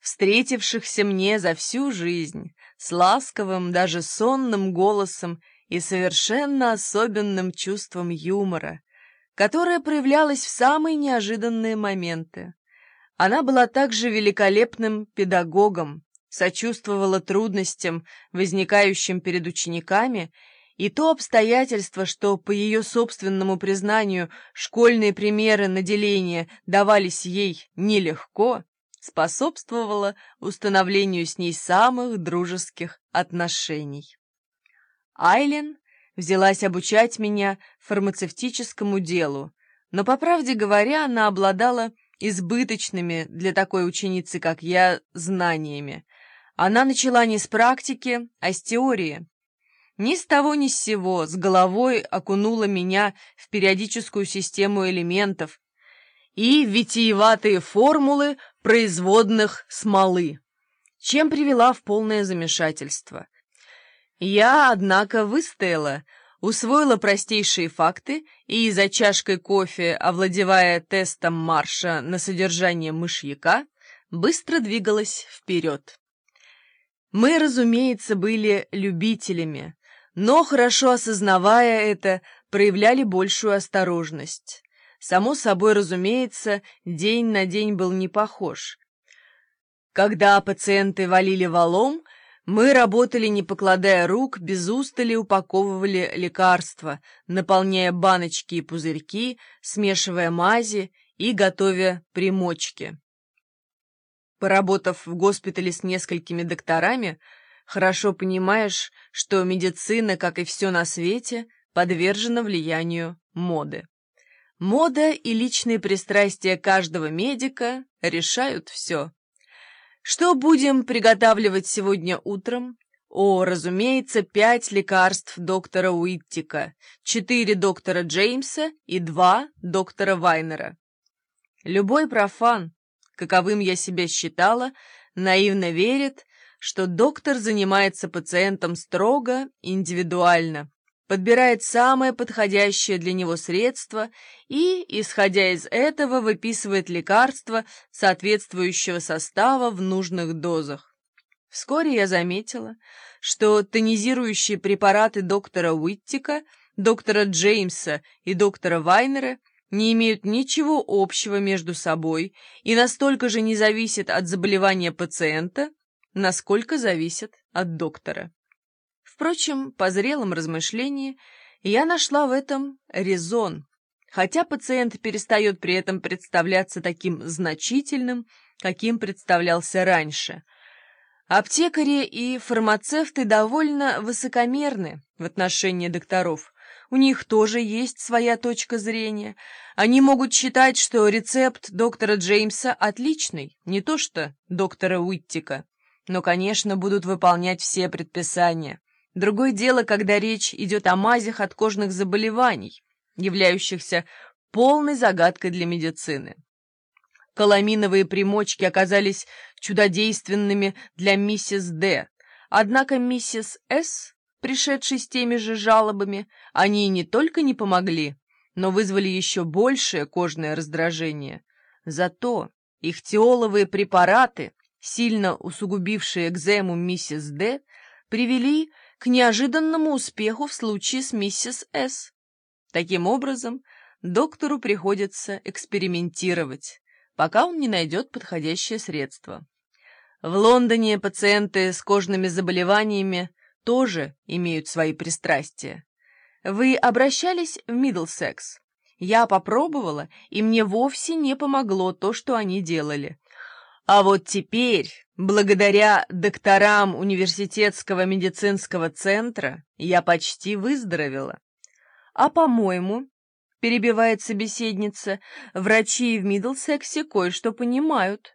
встретившихся мне за всю жизнь, с ласковым, даже сонным голосом и совершенно особенным чувством юмора, которое проявлялось в самые неожиданные моменты. Она была также великолепным педагогом, сочувствовала трудностям, возникающим перед учениками, и то обстоятельство, что, по ее собственному признанию, школьные примеры наделения давались ей нелегко, способствовало установлению с ней самых дружеских отношений. Айлен взялась обучать меня фармацевтическому делу, но, по правде говоря, она обладала избыточными для такой ученицы, как я, знаниями. Она начала не с практики, а с теории. Ни с того ни с сего с головой окунула меня в периодическую систему элементов и витиеватые формулы производных смолы, чем привела в полное замешательство. Я, однако, выстояла, усвоила простейшие факты и за чашкой кофе, овладевая тестом Марша на содержание мышьяка, быстро двигалась вперед. Мы, разумеется, были любителями, но, хорошо осознавая это, проявляли большую осторожность. Само собой, разумеется, день на день был не похож. Когда пациенты валили валом, мы работали, не покладая рук, без устали упаковывали лекарства, наполняя баночки и пузырьки, смешивая мази и готовя примочки. Поработав в госпитале с несколькими докторами, хорошо понимаешь, что медицина, как и все на свете, подвержена влиянию моды. Мода и личные пристрастия каждого медика решают все. Что будем приготавливать сегодня утром? О, разумеется, 5 лекарств доктора Уиттика, 4 доктора Джеймса и 2 доктора Вайнера. Любой профан, каковым я себя считала, наивно верит, что доктор занимается пациентом строго, индивидуально, подбирает самое подходящее для него средство и, исходя из этого, выписывает лекарства соответствующего состава в нужных дозах. Вскоре я заметила, что тонизирующие препараты доктора Уиттика, доктора Джеймса и доктора Вайнера не имеют ничего общего между собой и настолько же не зависят от заболевания пациента, насколько зависят от доктора. Впрочем, по зрелом размышлении я нашла в этом резон, хотя пациент перестает при этом представляться таким значительным, каким представлялся раньше. Аптекари и фармацевты довольно высокомерны в отношении докторов. У них тоже есть своя точка зрения. Они могут считать, что рецепт доктора Джеймса отличный, не то что доктора Уиттика, но, конечно, будут выполнять все предписания. Другое дело, когда речь идет о мазях от кожных заболеваний, являющихся полной загадкой для медицины. Каламиновые примочки оказались чудодейственными для миссис Д. Однако миссис С., пришедшей с теми же жалобами, они не только не помогли, но вызвали еще большее кожное раздражение. Зато их тиоловые препараты, сильно усугубившие экзему миссис Д., привели к неожиданному успеху в случае с миссис С. Таким образом, доктору приходится экспериментировать, пока он не найдет подходящее средство. В Лондоне пациенты с кожными заболеваниями тоже имеют свои пристрастия. Вы обращались в Миддлсекс? Я попробовала, и мне вовсе не помогло то, что они делали. А вот теперь, благодаря докторам университетского медицинского центра, я почти выздоровела. А по-моему, перебивает собеседница, врачи в Миддлсексе кое-что понимают.